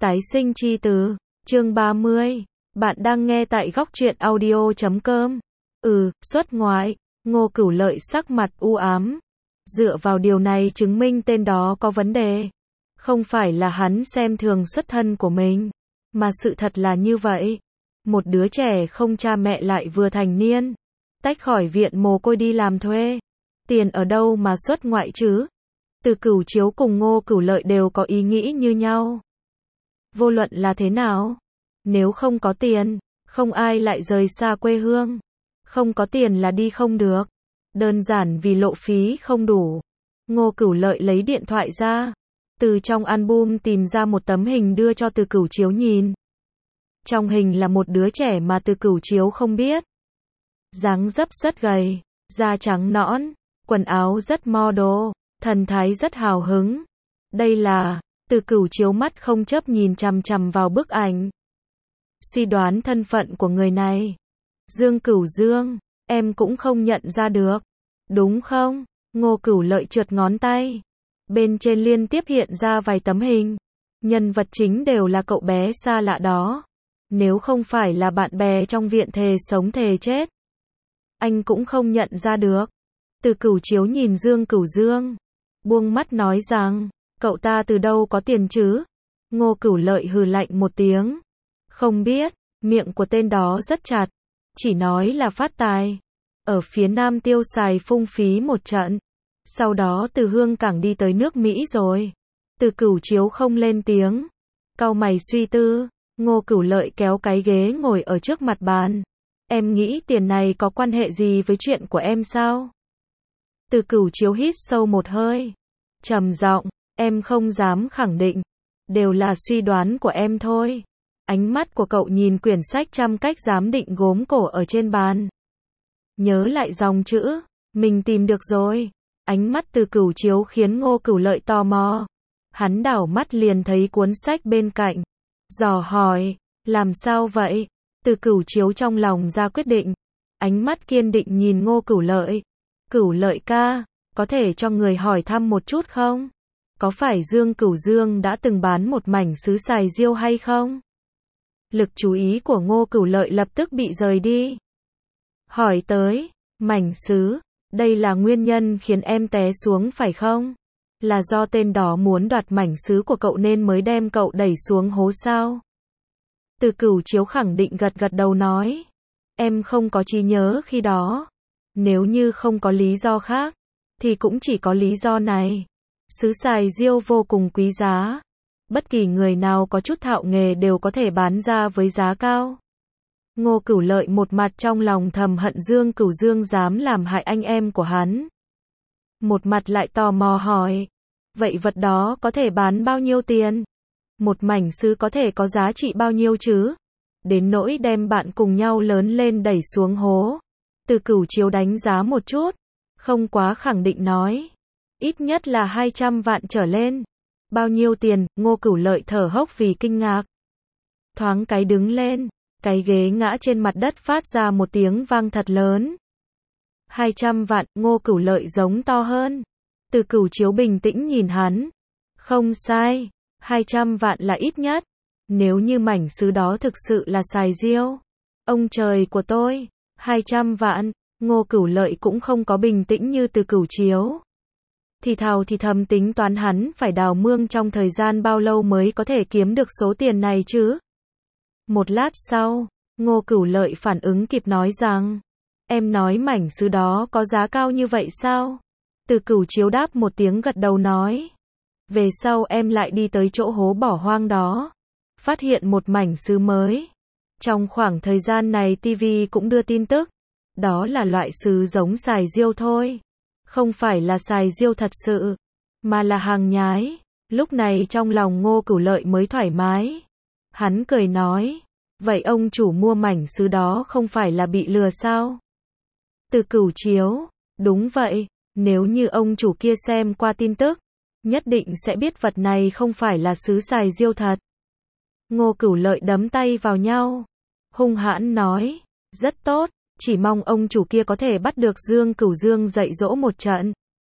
Tái sinh chi từ, chương 30. Bạn đang nghe tại góc truyện audio.com. Xuất ngoại. Ngô Cửu Lợi sắc mặt u ám. Dựa vào điều này chứng minh tên đó có vấn đề. Không phải là hắn xem thường xuất thân của mình, mà sự thật là như vậy. Một đứa trẻ không cha mẹ lại vừa thành niên, tách khỏi viện mồ côi đi làm thuê. Tiền ở đâu mà xuất ngoại chứ? Từ Cửu Chiếu cùng Ngô Cửu Lợi đều có ý nghĩ như nhau. Vô luận là thế nào, nếu không có tiền, không ai lại rời xa quê hương. Không có tiền là đi không được. Đơn giản vì lộ phí không đủ. Ngô Cửu Lợi lấy điện thoại ra, từ trong album tìm ra một tấm hình đưa cho Từ Cửu Chiếu nhìn. Trong hình là một đứa trẻ mà Từ Cửu Chiếu không biết. Dáng dấp rất gầy, da trắng nõn, quần áo rất model, thần thái rất hào hứng. Đây là, Từ Cửu Chiếu mắt không chớp nhìn chằm chằm vào bức ảnh. Suy đoán thân phận của người này. Dương Cửu Dương, em cũng không nhận ra được, đúng không? Ngô Cửu Lợi trượt ngón tay. Bên trên liên tiếp hiện ra vài tấm hình. Nhân vật chính đều là cậu bé xa lạ đó. Nếu không phải là bạn bè trong viện thề sống thề chết, anh cũng không nhận ra được. Từ Cửu Chiếu nhìn Dương Cửu Dương, buông mắt nói rằng, cậu ta từ đâu có tiền chứ? Ngô Cửu Lợi hừ lạnh một tiếng. Không biết, miệng của tên đó rất chặt, chỉ nói là phát tài. Ở phía Nam tiêu xài phung phí một trận. Sau đó từ Hương Cảng đi tới nước Mỹ rồi. Từ Cửu Chiếu không lên tiếng, cau mày suy tư. Ngô Cửu Lợi kéo cái ghế ngồi ở trước mặt bàn. Em nghĩ tiền này có quan hệ gì với chuyện của em sao? Từ Cửu Chiếu hít sâu một hơi, trầm giọng, em không dám khẳng định, đều là suy đoán của em thôi. Ánh mắt của cậu nhìn quyển sách trăm cách giám định gốm cổ ở trên bàn. Nhớ lại dòng chữ, mình tìm được rồi. Ánh mắt Từ Cửu Chiếu khiến Ngô Cửu Lợi tò mò. Hắn đảo mắt liền thấy cuốn sách bên cạnh. Dò hỏi, làm sao vậy? Từ Cửu Chiếu trong lòng ra quyết định. Ánh mắt kiên định nhìn Ngô Cửu Lợi. Cửu Lợi ca, có thể cho người hỏi thăm một chút không? Có phải Dương Cửu Dương đã từng bán một mảnh sứ xài diêu hay không? Lực chú ý của Ngô Cửu Lợi lập tức bị rời đi. Hỏi tới, mảnh sứ, đây là nguyên nhân khiến em té xuống phải không? Là do tên đó muốn đoạt mảnh sứ của cậu nên mới đem cậu đẩy xuống hố sao? Từ Cửu Chiếu khẳng định gật gật đầu nói. Em không có trí nhớ khi đó. Nếu như không có lý do khác, thì cũng chỉ có lý do này. Sứ xài diêu vô cùng quý giá. Bất kỳ người nào có chút thạo nghề đều có thể bán ra với giá cao. Ngô Cửu Lợi một mặt trong lòng thầm hận Dương Cửu Dương dám làm hại anh em của hắn. Một mặt lại tò mò hỏi. Vậy vật đó có thể bán bao nhiêu tiền? Một mảnh sứ có thể có giá trị bao nhiêu chứ? Đến nỗi đem bạn cùng nhau lớn lên đẩy xuống hố. Từ Cửu Chiếu đánh giá một chút, không quá khẳng định nói. Ít nhất là 200 vạn trở lên. Bao nhiêu tiền? Ngô Cửu Lợi thở hốc vì kinh ngạc. Thoáng cái đứng lên, cái ghế ngã trên mặt đất phát ra một tiếng vang thật lớn. 200 vạn, Ngô Cửu Lợi giống to hơn. Từ Cửu Chiếu bình tĩnh nhìn hắn. Không sai, 200 vạn là ít nhất. Nếu như mảnh sứ đó thực sự là xài diêu, ông trời của tôi, 200 vạn, Ngô Cửu Lợi cũng không có bình tĩnh như Từ Cửu Chiếu. Thì thào thì thầm tính toán hắn phải đào mương trong thời gian bao lâu mới có thể kiếm được số tiền này chứ. Một lát sau, Ngô Cửu Lợi phản ứng kịp nói rằng, em nói mảnh sứ đó có giá cao như vậy sao? Từ Cửu Chiếu đáp một tiếng gật đầu nói. Về sau em lại đi tới chỗ hố bỏ hoang đó, phát hiện một mảnh sứ mới. Trong khoảng thời gian này TV cũng đưa tin tức, đó là loại sứ giống xài diêu thôi. Không phải là xài diêu thật sự, mà là hàng nhái. Lúc này trong lòng Ngô Cửu Lợi mới thoải mái. Hắn cười nói, vậy ông chủ mua mảnh sứ đó không phải là bị lừa sao? Từ Cửu Chiếu, đúng vậy, nếu như ông chủ kia xem qua tin tức, nhất định sẽ biết vật này không phải là sứ xài diêu thật. Ngô Cửu Lợi đấm tay vào nhau, hung hãn nói, rất tốt, chỉ mong ông chủ kia có thể bắt được Dương Cửu Dương dạy dỗ một trận.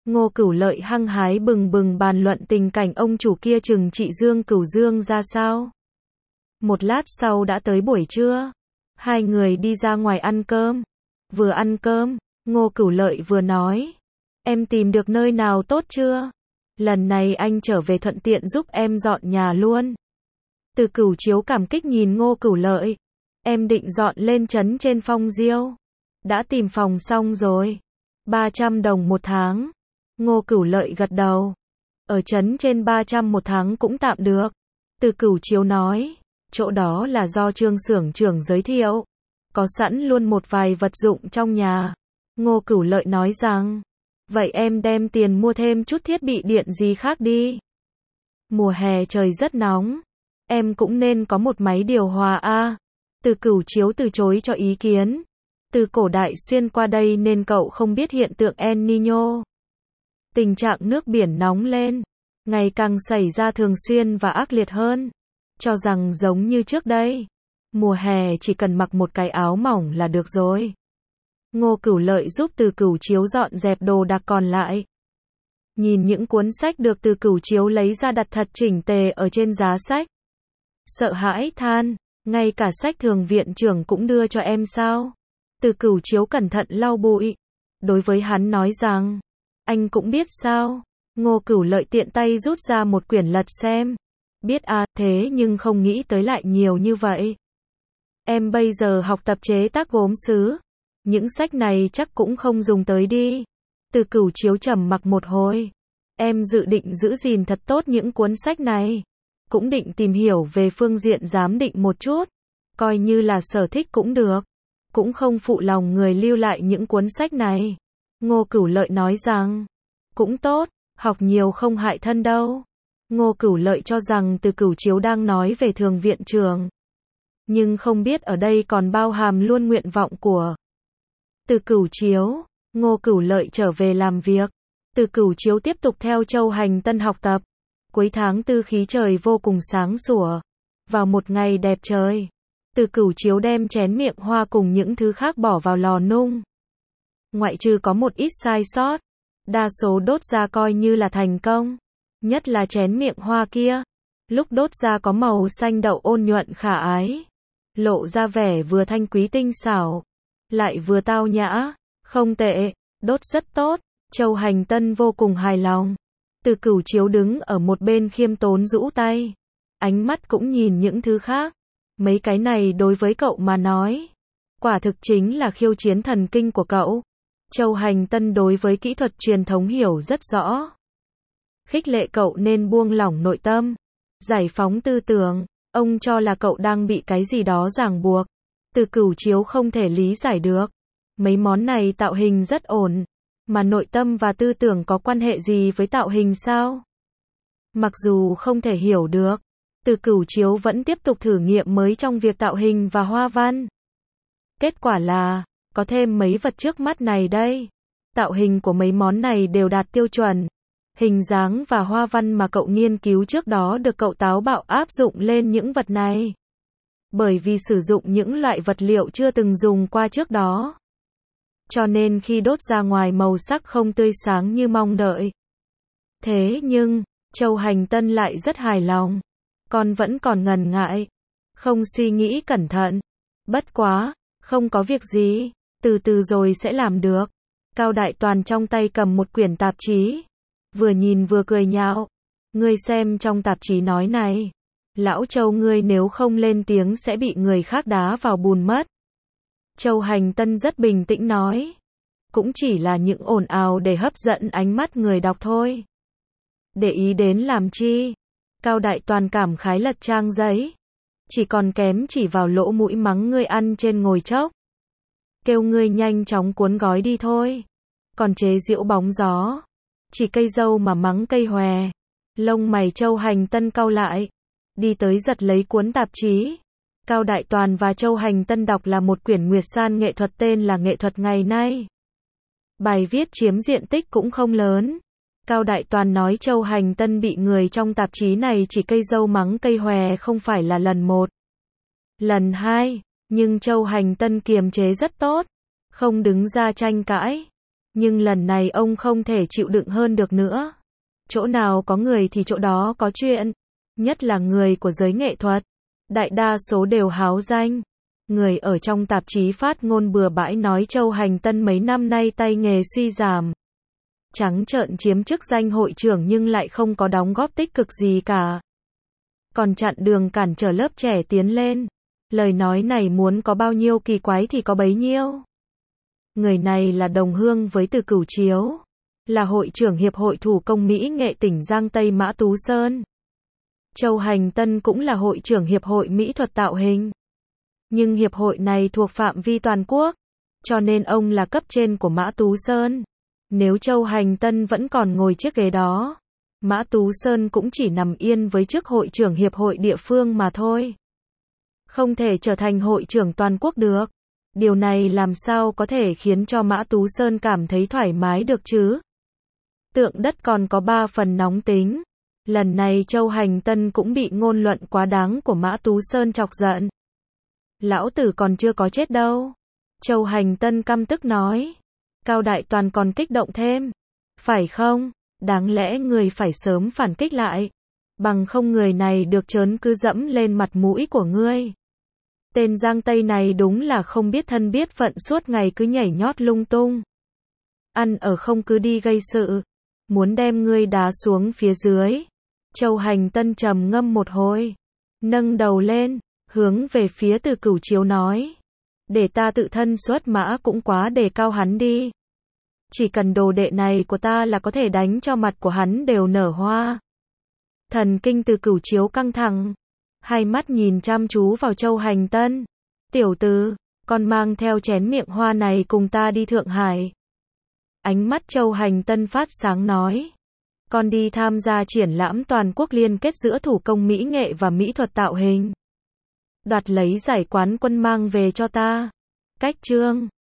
Ngô Cửu Lợi hăng hái bừng bừng bàn luận tình cảnh ông chủ kia trừng trị Dương Cửu Dương ra sao. Một lát sau đã tới buổi trưa. Hai người đi ra ngoài ăn cơm. Vừa ăn cơm, Ngô Cửu Lợi vừa nói. Em tìm được nơi nào tốt chưa? Lần này anh trở về thuận tiện giúp em dọn nhà luôn. Từ Cửu Chiếu cảm kích nhìn Ngô Cửu Lợi. Em định dọn lên trấn trên Phong Diêu. Đã tìm phòng xong rồi. 300 đồng một tháng. Ngô Cửu Lợi gật đầu. Ở trấn trên 300 một tháng cũng tạm được. Từ Cửu Chiếu nói. Chỗ đó là do Trương xưởng trưởng giới thiệu. Có sẵn luôn một vài vật dụng trong nhà. Ngô Cửu Lợi nói rằng. Vậy em đem tiền mua thêm chút thiết bị điện gì khác đi. Mùa hè trời rất nóng. Em cũng nên có một máy điều hòa a. Từ Cửu Chiếu từ chối cho ý kiến. Từ cổ đại xuyên qua đây nên cậu không biết hiện tượng El Niño. Tình trạng nước biển nóng lên, ngày càng xảy ra thường xuyên và ác liệt hơn. Cho rằng giống như trước đây, mùa hè chỉ cần mặc một cái áo mỏng là được rồi. Ngô Cửu Lợi giúp Từ Cửu Chiếu dọn dẹp đồ đạc còn lại. Nhìn những cuốn sách được Từ Cửu Chiếu lấy ra đặt thật chỉnh tề ở trên giá sách. Sợ hãi than, ngay cả sách thường viện trưởng cũng đưa cho em sao? Từ Cửu Chiếu cẩn thận lau bụi. Đối với hắn nói rằng, anh cũng biết sao? Ngô Cửu Lợi tiện tay rút ra một quyển lật xem. Biết à, thế nhưng không nghĩ tới lại nhiều như vậy. Em bây giờ học tập chế tác gốm sứ. Những sách này chắc cũng không dùng tới đi. Từ Cửu Chiếu trầm mặc một hồi. Em dự định giữ gìn thật tốt những cuốn sách này. Cũng định tìm hiểu về phương diện giám định một chút. Coi như là sở thích cũng được. Cũng không phụ lòng người lưu lại những cuốn sách này. Ngô Cửu Lợi nói rằng. Cũng tốt, học nhiều không hại thân đâu. Ngô Cửu Lợi cho rằng Từ Cửu Chiếu đang nói về thường viện trưởng. Nhưng không biết ở đây còn bao hàm luôn nguyện vọng của Từ Cửu Chiếu. Ngô Cửu Lợi trở về làm việc. Từ Cửu Chiếu tiếp tục theo Châu Hành Tân học tập. Cuối tháng 4 khí trời vô cùng sáng sủa. Vào một ngày đẹp trời, Từ Cửu Chiếu đem chén miệng hoa cùng những thứ khác bỏ vào lò nung. Ngoại trừ có một ít sai sót, đa số đốt ra coi như là thành công. Nhất là chén miệng hoa kia. Lúc đốt ra có màu xanh đậu ôn nhuận khả ái. Lộ ra vẻ vừa thanh quý tinh xảo. Lại vừa tao nhã. Không tệ, đốt rất tốt. Châu Hành Tân vô cùng hài lòng. Từ Cửu Chiếu đứng ở một bên khiêm tốn rũ tay. Ánh mắt cũng nhìn những thứ khác. Mấy cái này đối với cậu mà nói. Quả thực chính là khiêu chiến thần kinh của cậu. Châu Hành Tân đối với kỹ thuật truyền thống hiểu rất rõ. Khích lệ cậu nên buông lỏng nội tâm. Giải phóng tư tưởng. Ông cho là cậu đang bị cái gì đó ràng buộc. Từ Cửu Chiếu không thể lý giải được. Mấy món này tạo hình rất ổn. Mà nội tâm và tư tưởng có quan hệ gì với tạo hình sao? Mặc dù không thể hiểu được, Từ Cửu Chiếu vẫn tiếp tục thử nghiệm mới trong việc tạo hình và hoa văn. Kết quả là, có thêm mấy vật trước mắt này đây. Tạo hình của mấy món này đều đạt tiêu chuẩn. Hình dáng và hoa văn mà cậu nghiên cứu trước đó được cậu táo bạo áp dụng lên những vật này. Bởi vì sử dụng những loại vật liệu chưa từng dùng qua trước đó. Cho nên khi đốt ra ngoài màu sắc không tươi sáng như mong đợi. Thế nhưng, Châu Hành Tân lại rất hài lòng. Con vẫn còn ngần ngại. Không suy nghĩ cẩn thận. Bất quá, không có việc gì. Từ từ rồi sẽ làm được. Cao Đại Toàn trong tay cầm một quyển tạp chí. Vừa nhìn vừa cười nhạo. Ngươi xem trong tạp chí nói này. Lão Châu ngươi nếu không lên tiếng sẽ bị người khác đá vào bùn mất. Châu Hành Tân rất bình tĩnh nói. Cũng chỉ là những ồn ào để hấp dẫn ánh mắt người đọc thôi. Để ý đến làm chi? Cao Đại Toàn cảm khái lật trang giấy. Chỉ còn kém chỉ vào lỗ mũi mắng ngươi ăn trên ngồi chốc. Kêu ngươi nhanh chóng cuốn gói đi thôi. Còn chế giễu bóng gió. Chỉ cây dâu mà mắng cây hòe. Lông mày Châu Hành Tân cau lại. Đi tới giật lấy cuốn tạp chí. Cao Đại Toàn và Châu Hành Tân đọc là một quyển Nguyệt San nghệ thuật tên là Nghệ thuật ngày nay. Bài viết chiếm diện tích cũng không lớn. Cao Đại Toàn nói Châu Hành Tân bị người trong tạp chí này chỉ cây dâu mắng cây hòe không phải là lần một. Lần hai, nhưng Châu Hành Tân kiềm chế rất tốt. Không đứng ra tranh cãi. Nhưng lần này ông không thể chịu đựng hơn được nữa. Chỗ nào có người thì chỗ đó có chuyện. Nhất là người của giới nghệ thuật. Đại đa số đều háo danh. Người ở trong tạp chí phát ngôn bừa bãi nói Châu Hành Tân mấy năm nay tay nghề suy giảm. Trắng trợn chiếm chức danh hội trưởng nhưng lại không có đóng góp tích cực gì cả. Còn chặn đường cản trở lớp trẻ tiến lên. Lời nói này muốn có bao nhiêu kỳ quái thì có bấy nhiêu. Người này là đồng hương với Từ Cửu Chiếu. Là hội trưởng Hiệp hội Thủ công Mỹ nghệ tỉnh Giang Tây Mã Tú Sơn. Châu Hành Tân cũng là hội trưởng Hiệp hội Mỹ thuật tạo hình. Nhưng hiệp hội này thuộc phạm vi toàn quốc. Cho nên ông là cấp trên của Mã Tú Sơn. Nếu Châu Hành Tân vẫn còn ngồi chiếc ghế đó, Mã Tú Sơn cũng chỉ nằm yên với chức hội trưởng hiệp hội địa phương mà thôi. Không thể trở thành hội trưởng toàn quốc được. Điều này làm sao có thể khiến cho Mã Tú Sơn cảm thấy thoải mái được chứ? Tượng đất còn có 3 phần nóng tính. Lần này Châu Hành Tân cũng bị ngôn luận quá đáng của Mã Tú Sơn chọc giận. Lão tử còn chưa có chết đâu. Châu Hành Tân căm tức nói. Cao Đại Toàn còn kích động thêm. Phải không? Đáng lẽ người phải sớm phản kích lại. Bằng không người này được trớn cứ dẫm lên mặt mũi của ngươi. Tên Giang Tây này đúng là không biết thân biết phận, suốt ngày cứ nhảy nhót lung tung. Ăn ở không cứ đi gây sự. Muốn đem ngươi đá xuống phía dưới. Châu Hành Tân trầm ngâm một hồi. Nâng đầu lên, hướng về phía Từ Cửu Chiếu nói. Để ta tự thân xuất mã cũng quá đề cao hắn đi. Chỉ cần đồ đệ này của ta là có thể đánh cho mặt của hắn đều nở hoa. Thần kinh Từ Cửu Chiếu căng thẳng. Hai mắt nhìn chăm chú vào Châu Hành Tân. Tiểu tử, con mang theo chén miệng hoa này cùng ta đi Thượng Hải. Ánh mắt Châu Hành Tân phát sáng nói. Con đi tham gia triển lãm toàn quốc liên kết giữa thủ công mỹ nghệ và mỹ thuật tạo hình. Đoạt lấy giải quán quân mang về cho ta. Cách chương